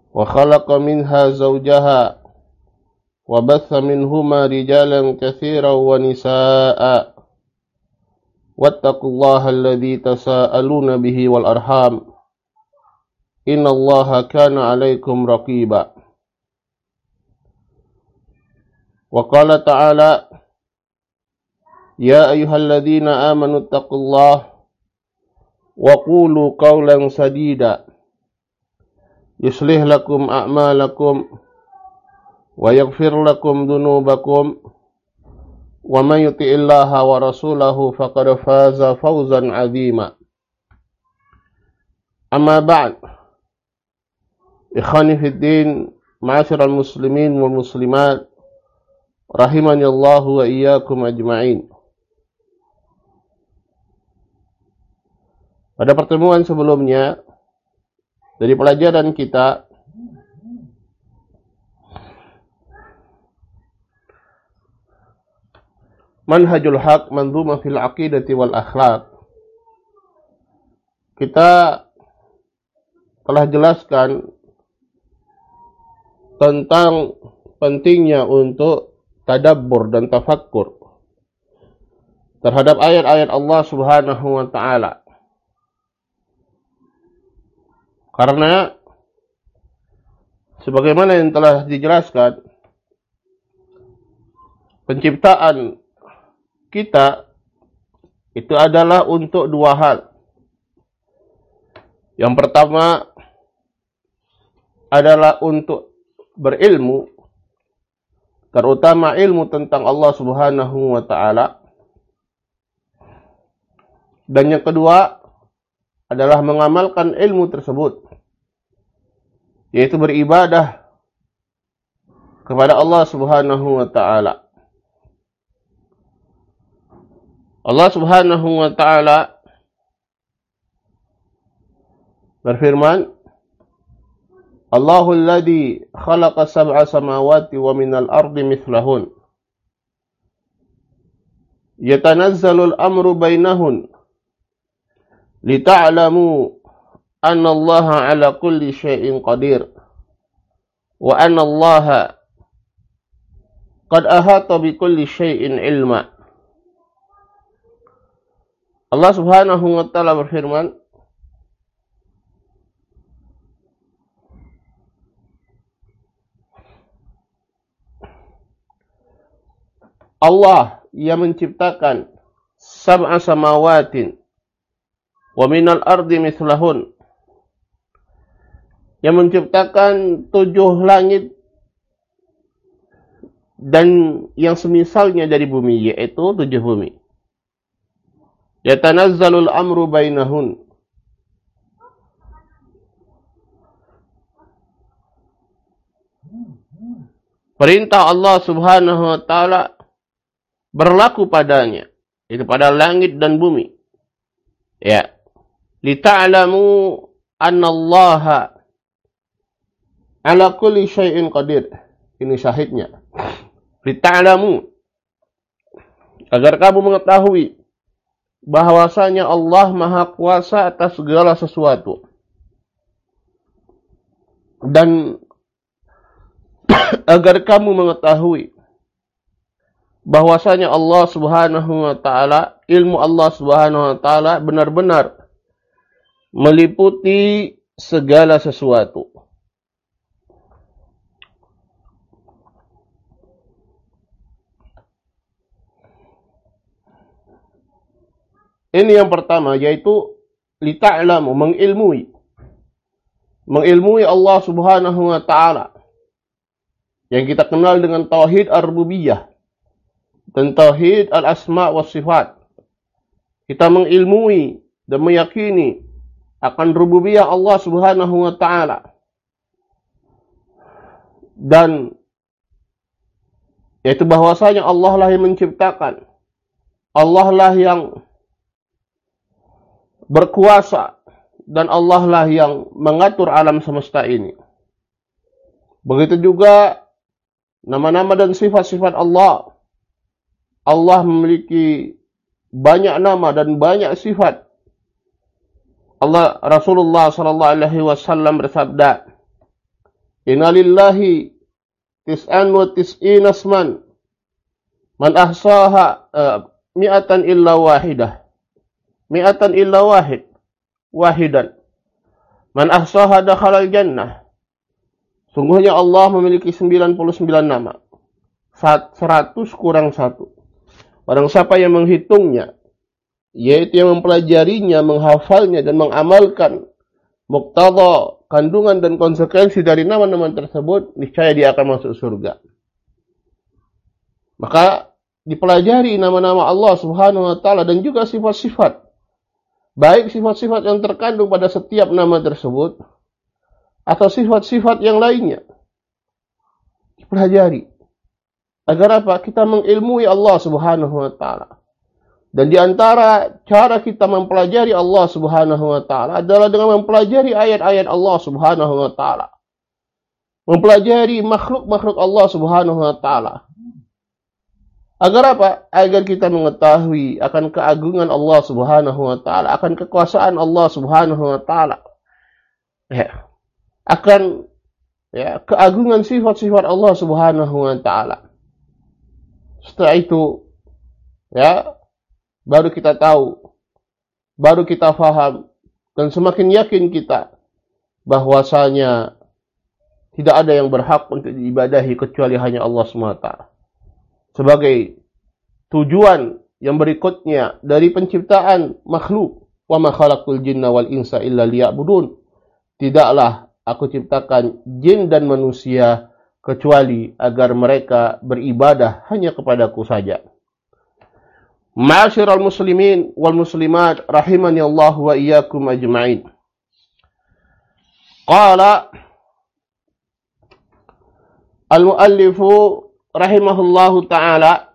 وخلق منها زوجها وبث منهما رجالا كثيرا ونساء واتقوا الله الذي تساءلون به والأرحام إن الله كان عليكم رقيبا وقال تعالى يا أيها الذين آمنوا اتقوا الله وقولوا قولا سديدا يصلح لكم أعمالكم ويغفر لكم ذنوبكم ومن يطع الله ورسوله فقد فاز فوزا عظيما أما بعد إخواني في الدين معاشر المسلمين والمسلمات rahimani Allah wa iyyakum ajma'in. Pada pertemuan sebelumnya dari pelajaran kita Manhajul Haq Manzumah fil Aqidati wal Akhlaq, kita telah jelaskan tentang pentingnya untuk tadabbur dan tafakkur terhadap ayat-ayat Allah Subhanahu wa taala. Karena sebagaimana yang telah dijelaskan, penciptaan kita itu adalah untuk dua hal. Yang pertama adalah untuk berilmu, terutama ilmu tentang Allah Subhanahu wa taala. Dan yang kedua adalah mengamalkan ilmu tersebut, yaitu beribadah kepada Allah Subhanahu wa taala. Allah Subhanahu wa taala berfirman, Allahul ladzi khalaqa sab'a samawati wa minal ardi mithlahun yatanazzalu al-amru bainahun lita'lamu anna Allaha 'ala kulli syai'in qadir wa anna Allaha qad ahata bi kulli syai'in ilma. Allah Subhanahu wa taala berfirman, Allah yang menciptakan sab'a samawatin wa minal ardi mithlahun, yang menciptakan 7 langit dan yang semisalnya dari bumi, yaitu 7 bumi. Yatanazzalul amru bainahun, perintah Allah Subhanahu wa taala berlaku padanya, itu pada langit dan bumi. Ya, lita'lamu annallaha ala kulli syai'in qadir. Ini syahidnya. Lita'lamu, agar kamu mengetahui bahwasanya Allah Maha Kuasa atas segala sesuatu. Dan agar kamu mengetahui bahwasanya Allah Subhanahu wa taala, ilmu Allah Subhanahu wa taala benar-benar meliputi segala sesuatu. Ini yang pertama, yaitu lita'lamu, mengilmui. Mengilmui Allah Subhanahu wa taala, yang kita kenal dengan tauhid ar-rububiyah dan tauhid al-asma wa sifat. Kita mengilmui dan meyakini akan rububiyah Allah Subhanahu wa taala, dan yaitu bahwasanya Allah lah yang menciptakan, Allah lah yang berkuasa, dan Allah lah yang mengatur alam semesta ini. Begitu juga nama-nama dan sifat-sifat Allah. Allah memiliki banyak nama dan banyak sifat. Rasulullah sallallahu alaihi wasallam bersabda, Inna lillahi tis'an wa tis'ina asman. Man ahsaha mi'atan illa wahidah. Mi'atan illa wahidan. Man ahsaha dakhalal jannah. Sungguhnya Allah memiliki 99 nama. 100 kurang 1. Barang siapa yang menghitungnya, yaitu yang mempelajarinya, menghafalnya, dan mengamalkan muqtada, kandungan dan konsekuensi dari nama-nama tersebut, niscaya dia akan masuk surga. Maka dipelajari nama-nama Allah Subhanahu wa taala dan juga sifat-sifat. Baik sifat-sifat yang terkandung pada setiap nama tersebut atau sifat-sifat yang lainnya. Dipelajari. Agar apa? Kita mengilmui Allah Subhanahu wa taala. Dan di antara cara kita mempelajari Allah Subhanahu wa taala adalah dengan mempelajari ayat-ayat Allah Subhanahu wa taala. Mempelajari makhluk-makhluk Allah Subhanahu wa taala. Agar apa? Agar kita mengetahui akan keagungan Allah Subhanahu wa taala, akan kekuasaan Allah Subhanahu wa taala. Akan keagungan sifat-sifat Allah Subhanahu wa taala. Setelah itu, baru kita tahu, baru kita faham, dan semakin yakin kita bahwasanya tidak ada yang berhak untuk diibadahi kecuali hanya Allah SWT. Sebagai tujuan yang berikutnya dari penciptaan makhluk, wa ma khalaqul jinna wal insa illa liya'budun. Tidaklah aku ciptakan jin dan manusia kecuali agar mereka beribadah hanya kepadaku saja. Ma'asyiral muslimin wal muslimat rahimani Allah wa iyyakum ajma'in. Qala al-muallifu rahimahullahu ta'ala,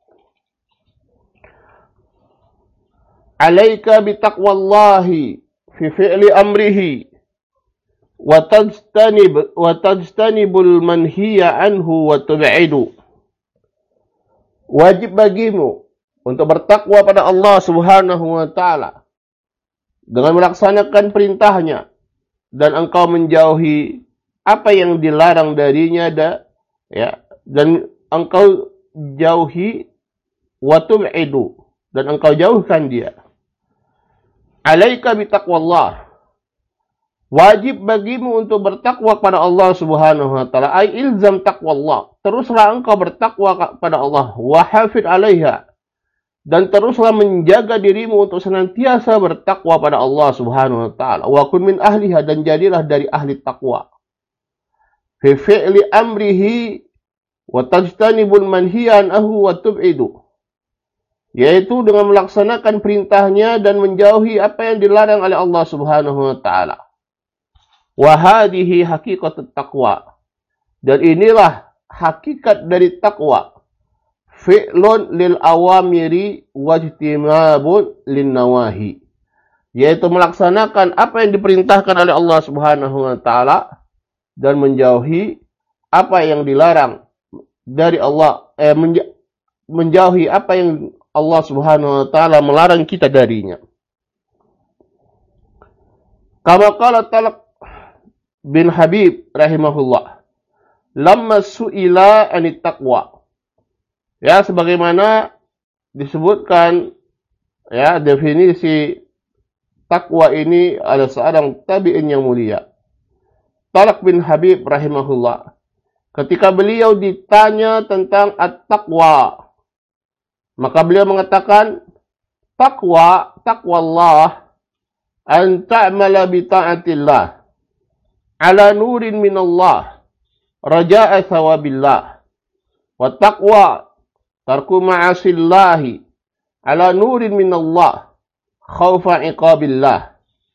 alaika bitaqwallahi fi fi'li amrihi wa tajtanibul manhiya anhu wa tub'idu. Wajib bagimu untuk bertakwa pada Allah Subhanahu wa taala dengan melaksanakan perintahnya dan engkau menjauhi apa yang dilarang darinya dan engkau jauhi wa tub'idu dan engkau jauhkan dia. Alaika bitaqwallah. Wajib bagimu untuk bertakwa kepada Allah Subhanahu wa taala. Ai ilzam taqwallah. Teruslah engkau bertakwa kepada Allah. Wa hafid 'alaiha. Dan teruslah menjaga dirimu untuk senantiasa bertakwa pada Allah Subhanahu wa taala. Wa kun min ahliha, dan jadilah dari ahli takwa. Fi fi'li amrihi wa tajtanibul manhiyan anhu wa tub'idu. Yaitu dengan melaksanakan perintahnya dan menjauhi apa yang dilarang oleh Allah Subhanahu wa taala. Wa hadhihi haqiqatut taqwa. Dan inilah hakikat dari takwa. Fi'lun lil awamiri wajtinabun lin nawahi. Yaitu melaksanakan apa yang diperintahkan oleh Allah Subhanahu wa taala dan menjauhi apa yang dilarang dari Allah, menjauhi apa yang Allah Subhanahu wa taala melarang kita darinya. Kama qala Talq bin Habib rahimahullah, lamma su'ila anit taqwa. Sebagaimana disebutkan definisi takwa ini ada seorang tabi'in yang mulia. Talq bin Habib rahimahullah, ketika beliau ditanya tentang at-taqwa, maka beliau mengatakan, taqwallah an ta'mala bi ta'atillah ala nurin minallah raja'a thawabillah, wa taqwa tarku ma'asillahi ala nurin minallah khawfa iqabillah.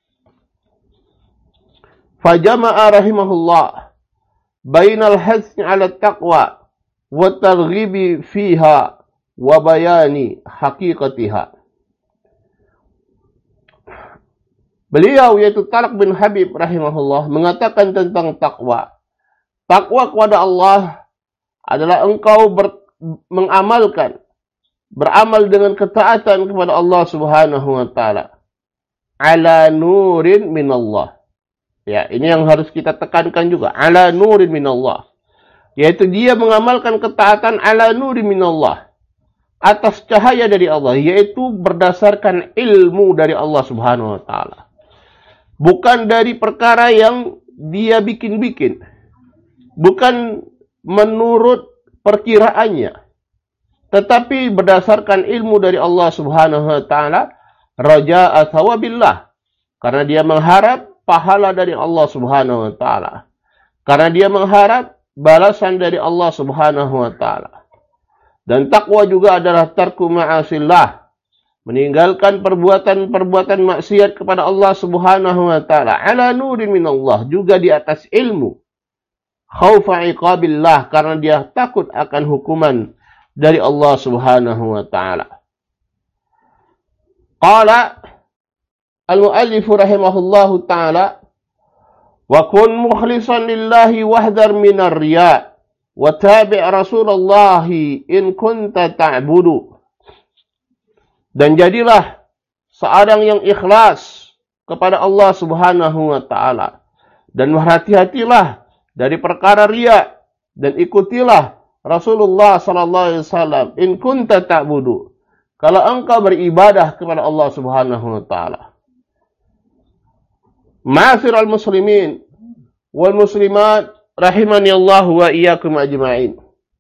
Fajama'a rahimahullah bainal hasni ala taqwa wa targhibi fiha wa bayani haqiqatiha. Beliau yaitu Talq bin Habib rahimahullah mengatakan tentang takwa. Takwa kepada Allah adalah engkau beramal dengan ketaatan kepada Allah Subhanahu wa taala ala nurin minallah, Ya, ini yang harus kita tekankan juga. Ala nurin minallah. Yaitu dia mengamalkan ketaatan ala nurin minallah. Atas cahaya dari Allah. Yaitu berdasarkan ilmu dari Allah subhanahu wa ta'ala. Bukan dari perkara yang dia bikin-bikin. Bukan menurut perkiraannya. Tetapi berdasarkan ilmu dari Allah subhanahu wa ta'ala. Raja'a thawabillah. Karena dia mengharap pahala dari Allah subhanahu wa ta'ala. Karena dia mengharap balasan dari Allah subhanahu wa ta'ala. Dan takwa juga adalah tarku ma'asillah. Meninggalkan perbuatan-perbuatan maksiat kepada Allah subhanahu wa ta'ala. Ala nurin minallah. Juga di atas ilmu. Khawfa iqabillah. Karena dia takut akan hukuman dari Allah subhanahu wa ta'ala. Qala al-mu'allif rahimahullahu ta'ala wa kun mukhlisan lillahi wahdar minar riya wa tabi' rasulallahi in kunta ta'budu. Dan jadilah seorang yang ikhlas kepada Allah subhanahu wa ta'ala. Dan berhati-hatilah dari perkara riya. Dan ikutilah Rasulullah sallallahu alaihi wasallam in kunta ta'budu. Kalau engkau beribadah kepada Allah subhanahu wa ta'ala. Ma'asyiral muslimin wal muslimat rahimani Allah wa iyyakum ajma'in.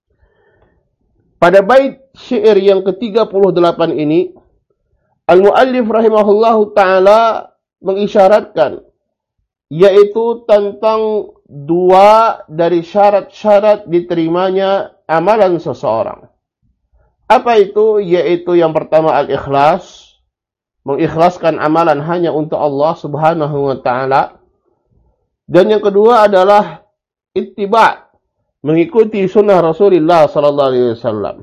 Pada bait syair yang ke-38 ini, al-muallif rahimahullahu taala mengisyaratkan yaitu tentang dua dari syarat-syarat diterimanya amalan seseorang. Apa itu? Yaitu yang pertama al-ikhlas. Mengikhlaskan amalan hanya untuk Allah subhanahu wa ta'ala. Dan yang kedua adalah ittiba'. Mengikuti sunnah Rasulullah sallallahu alaihi wasallam.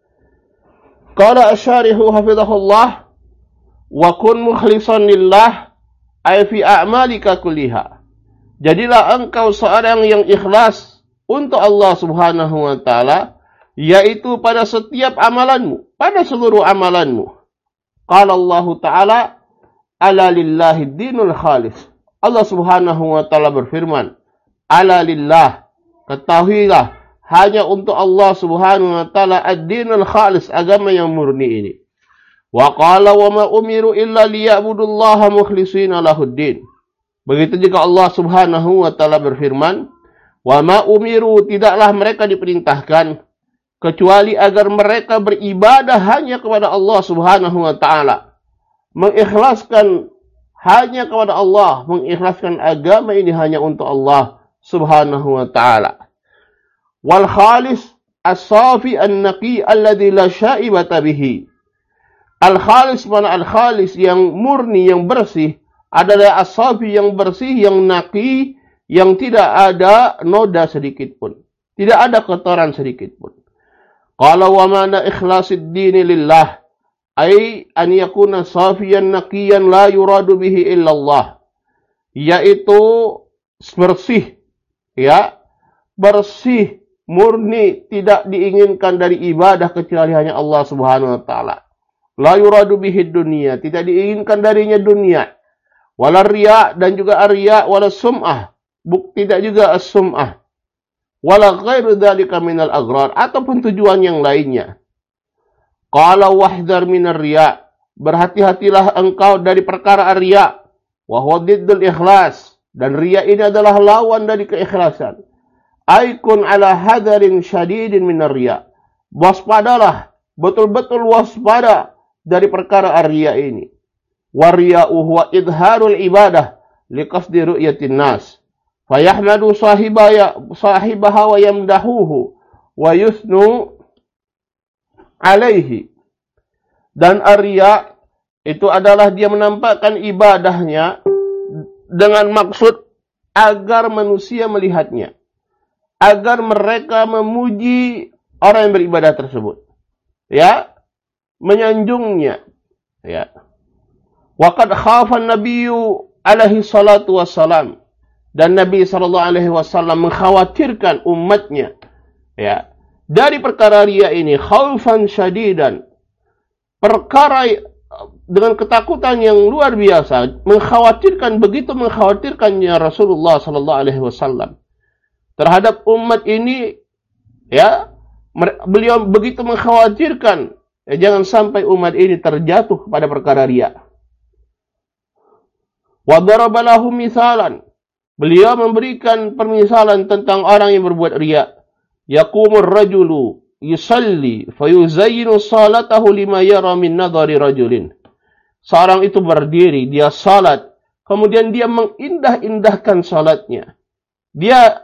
Qala asyarihu hafizahullah. Wa kun mukhlisan lillah. Ay fi a'malika kulliha. Jadilah engkau seorang yang ikhlas untuk Allah subhanahu wa ta'ala. Yaitu pada setiap amalanmu. Pada seluruh amalanmu. Qala Allah Ta'ala, ala lillahi dinul khalis. Allah subhanahu wa ta'ala berfirman, ala lillah, ketahuilah, hanya untuk Allah subhanahu wa ta'ala ad-dinul khalis, agama yang murni ini. Wa qala wa ma umiru illa liya'budullaha mukhlisina lahuddin. Begitu juga Allah subhanahu wa ta'ala berfirman, wa ma umiru, tidaklah mereka diperintahkan, kecuali agar mereka beribadah hanya kepada Allah subhanahu wa ta'ala. Mengikhlaskan hanya kepada Allah. Mengikhlaskan agama ini hanya untuk Allah subhanahu wa ta'ala. Wal khalis as-safi an-naqi alladhi la syaibata bihi. Al-khalis mana al-khalis yang murni, yang bersih. Adalah as-safi yang bersih, yang naqi, yang tidak ada noda sedikit pun. Tidak ada kotoran sedikit pun. Qala wa mana ikhlasid dini lillah ay an yakuna safiyan naqiyan la yuradu bihi illallah, yaitu bersih, ya, bersih, murni, tidak diinginkan dari ibadah kecuali hanya Allah subhanahu wa ta'ala. La yuradu bihi dunia, tidak diinginkan darinya dunia. Wala riya, dan juga riya, wala sum'ah, tidak juga as-sum'ah. Wala ghairu dzalika minal agrar, ataupun tujuan yang lainnya. Qala wahdhar minar riya, berhati-hatilah engkau dari perkara riya. Wa huwa diddul ikhlas, dan riya ini adalah lawan dari keikhlasan. Aikun ala hadarin syadidin minar riya, waspadalah, betul-betul waspada dari perkara riya ini. Wa riya'u huwa idharul ibadah liqasdi ru'yatin nas. Fayahmadu sahibaha wa yamdahuhu wa yusnu alaihi. Dan riya itu adalah dia menampakkan ibadahnya dengan maksud agar manusia melihatnya. Agar mereka memuji orang yang beribadah tersebut. Ya, menyanjungnya. Ya. Wa qad khafa an-nabiyyu alaihi salatu wassalam. Dan Nabi SAW mengkhawatirkan umatnya, ya, dari perkara riya ini, khaufan syadidan. Perkara dengan ketakutan yang luar biasa, begitu mengkhawatirkannya Rasulullah sallallahu alaihi wasallam terhadap umat ini, ya, beliau begitu mengkhawatirkan, ya, jangan sampai umat ini terjatuh pada perkara riya. Wa daraba lahum misalan. Beliau memberikan permisalan tentang orang yang berbuat riya. Yaqumur rajulu yusalli fayuzayyinu salatahu lima yara min nadhari rajulin. Seorang itu berdiri, dia salat, kemudian dia mengindah-indahkan salatnya. Dia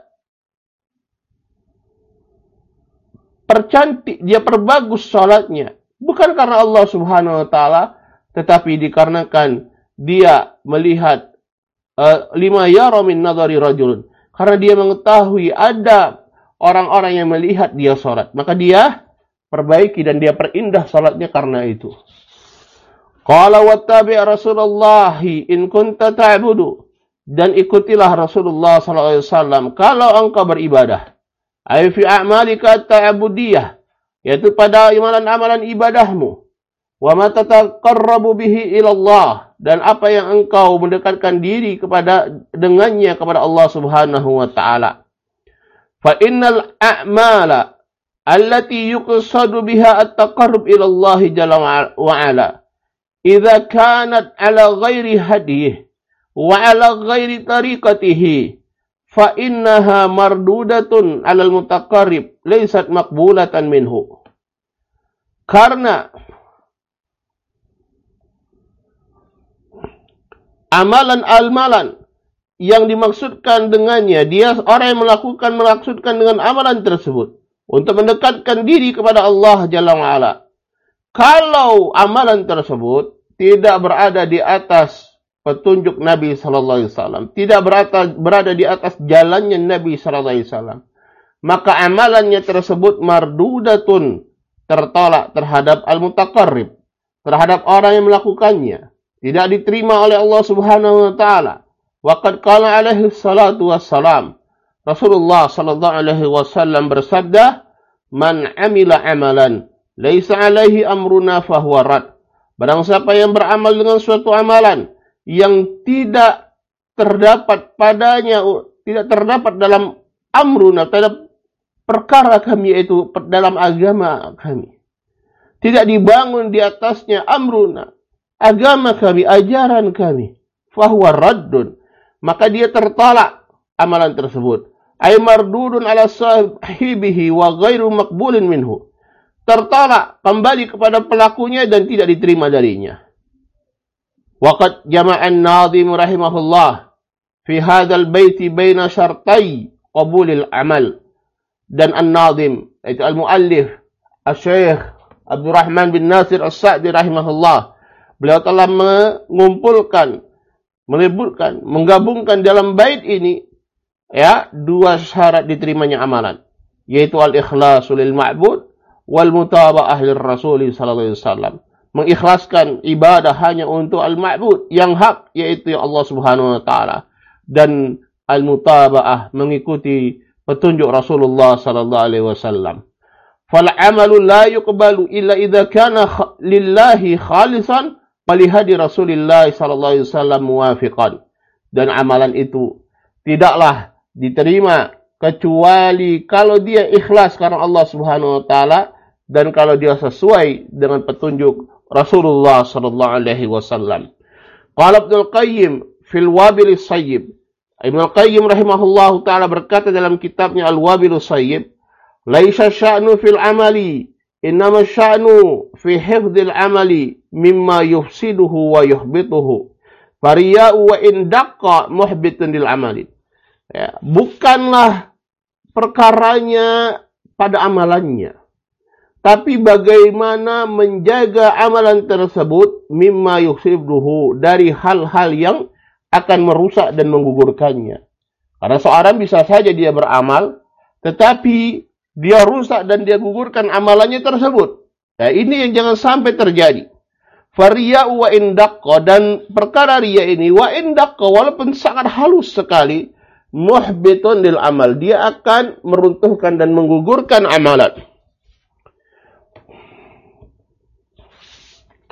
percantik, dia perbagus salatnya. Bukan karena Allah Subhanahu wa taala, tetapi dikarenakan dia melihat lima yara min nadhari rajulun, karena dia mengetahui ada orang-orang yang melihat dia salat, maka dia perbaiki dan dia perindah salatnya karena itu. Qala wattabi' Rasulullah in kunta ta'budu, dan ikutilah Rasulullah sallallahu alaihi wasallam kalau engkau beribadah. Ai fi a'malika ta'budiyah, yaitu pada amalan-amalan ibadahmu. Wa ma tataqarrabu bihi ila Allah, dan apa yang engkau mendekatkan diri dengannya kepada Allah Subhanahu wa taala. Fa innal a'mala allati yuqsadu biha at-taqarrub ila Allah jalla wa ala idza kanat ala ghairi hadihi wa ala ghairi tariqatihi fa innaha mardudatun 'alal mutaqarrib laysat maqbulatan minhu. Karena amalan-amalan yang dimaksudkan dengannya, dia orang yang maksudkan dengan amalan tersebut untuk mendekatkan diri kepada Allah Jalla wa'ala. Kalau amalan tersebut tidak berada di atas petunjuk Nabi sallallahu alaihi wasallam, tidak berada di atas jalannya Nabi sallallahu alaihi wasallam, maka amalannya tersebut mardudatun, tertolak terhadap al-mutaqarrib, terhadap orang yang melakukannya. Tidak diterima oleh Allah Subhanahu wa taala. Waqad qala alaihi salatu wassalam, Rasulullah sallallahu alaihi wasallam bersabda, "Man 'amila 'amalan laisa 'alaihi amruna fahuwa rad." Barang siapa yang beramal dengan suatu amalan yang tidak terdapat dalam amruna, dalam perkara kami, yaitu dalam agama kami, tidak dibangun di atasnya amruna, agama kami, ajaran kami, fahuwa raddun, maka dia tertolak amalan tersebut. Ay mardudun ala sahibihi wa ghairu maqbulin minhu. Tertolak kembali kepada pelakunya dan tidak diterima darinya. Waqad jama'an nadhim rahimahullah fi hadzal baiti baina syartai qabulil amal. Dan an-nadhim, yaitu al-muallif Asy-Syaikh Abdurrahman bin Nasir As-Sa'di rahimahullah, beliau telah menggabungkan dalam bait ini, ya, dua syarat diterimanya amalan, yaitu al-ikhlasu lil ma'bud wal mutaba'ah lir rasul sallallahu alaihi wasallam. Mengikhlaskan ibadah hanya untuk al-ma'bud yang hak, yaitu Allah Subhanahu wa taala, dan al-mutaba'ah mengikuti petunjuk Rasulullah sallallahu alaihi wasallam. Fal 'amalu la yuqbalu illa idza kana lillahi khalisan falihadi Rasulillah sallallahu alaihi wasallam muwafiqan. Dan amalan itu tidaklah diterima kecuali kalau dia ikhlas karena Allah Subhanahu wa taala dan kalau dia sesuai dengan petunjuk Rasulullah sallallahu alaihi wasallam. Qala Ibnu Qayyim fil Wabil Sayyib. Ibnu Qayyim rahimahullahu taala berkata dalam kitabnya Al-Wabil Sayyib, "Laisa sya'nu fil amali, innama sya'nu fi hifdzil amali mimma yufsiduhu wa yuhbituhu. Fariya'u wa in daqqa muhbitun lil amali." Ya, bukanlah perkaranya pada amalannya, tapi bagaimana menjaga amalan tersebut mimma yufsiduhu, dari hal-hal yang akan merusak dan menggugurkannya. Karena seorang bisa saja dia beramal, tetapi dia rusak dan dia gugurkan amalannya tersebut. Nah, ini yang jangan sampai terjadi. Fariya'u wa indaqqa, dan perkara riya ini wa indaqqa, walaupun sangat halus sekali, muhbitun lil amal, dia akan meruntuhkan dan menggugurkan amalan.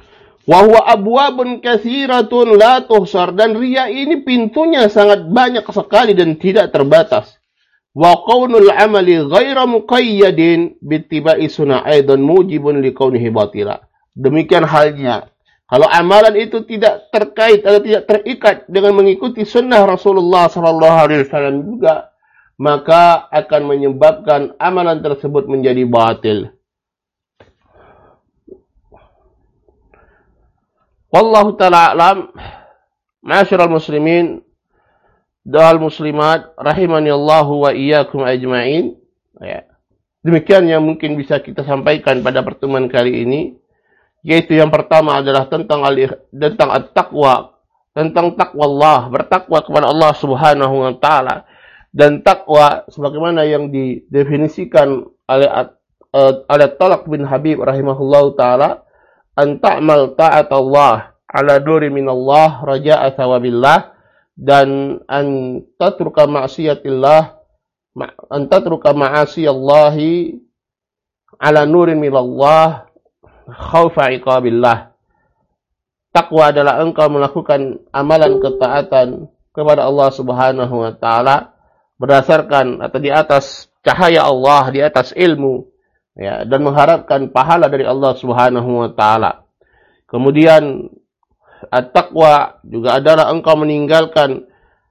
Wa huwa abwabun katsiratun la tuhsar, dan riya ini pintunya sangat banyak sekali dan tidak terbatas. Wa qaunul amali ghaira muqayyadin bittiba'i sunnah aidan mujibun liqaunihi batila. Demikian halnya kalau amalan itu tidak terkait atau tidak terikat dengan mengikuti sunnah Rasulullah sallallahu alaihi wasallam juga, maka akan menyebabkan amalan tersebut menjadi batil. Wallahu ta'ala a'lam. Ma'asyiral muslimin wal muslimat rahimani Allah wa iyyakum ajma'in. Ya. Demikian yang mungkin bisa kita sampaikan pada pertemuan kali ini, yaitu yang pertama adalah tentang at-taqwa, tentang takwa Allah, bertakwa kepada Allah Subhanahu wa taala. Dan takwa sebagaimana yang didefinisikan oleh Talaq bin Habib rahimahullahu taala, an ta'mal ta'at Allah ala nuri minallah raja'a thawabillah, dan an tatruka ma'asiyallahi ala nurin minallah khaufa iqabillah. Takwa adalah engkau melakukan amalan ketaatan kepada Allah Subhanahu wa taala berdasarkan atau di atas cahaya Allah, di atas ilmu, ya, dan mengharapkan pahala dari Allah Subhanahu wa taala. Kemudian at-taqwa juga adalah engkau meninggalkan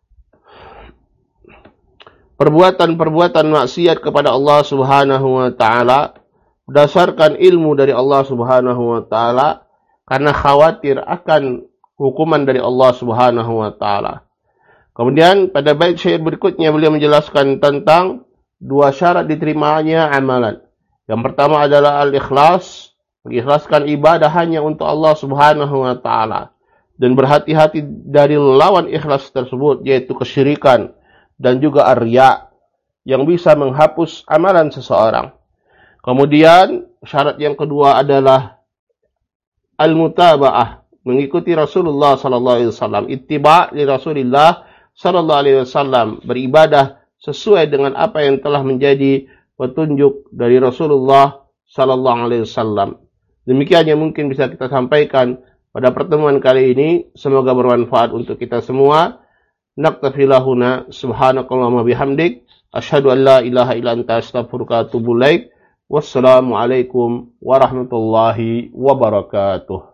perbuatan-perbuatan maksiat kepada Allah Subhanahu wa taala berdasarkan ilmu dari Allah Subhanahu wa taala karena khawatir akan hukuman dari Allah Subhanahu wa taala. Kemudian pada bait syair berikutnya beliau menjelaskan tentang dua syarat diterimanya amalan. Yang pertama adalah al-ikhlas, mengikhlaskan ibadah hanya untuk Allah Subhanahu wa taala, dan berhati-hati dari lawan ikhlas tersebut, yaitu kesyirikan dan juga ar-riya yang bisa menghapus amalan seseorang. Kemudian syarat yang kedua adalah al-mutaba'ah, mengikuti Rasulullah sallallahu alaihi wasallam, ittiba' li Rasulillah sallallahu alaihi wasallam, beribadah sesuai dengan apa yang telah menjadi petunjuk dari Rasulullah sallallahu alaihi wasallam. Demikian yang mungkin bisa kita sampaikan pada pertemuan kali ini. Semoga bermanfaat untuk kita semua. Naktafi lahuna, subhanakallahumma bihamdik, asyhadu an la ilaha illa anta, astaghfiruka wa atubu ilaik. Wassalamualaikum warahmatullahi wabarakatuh.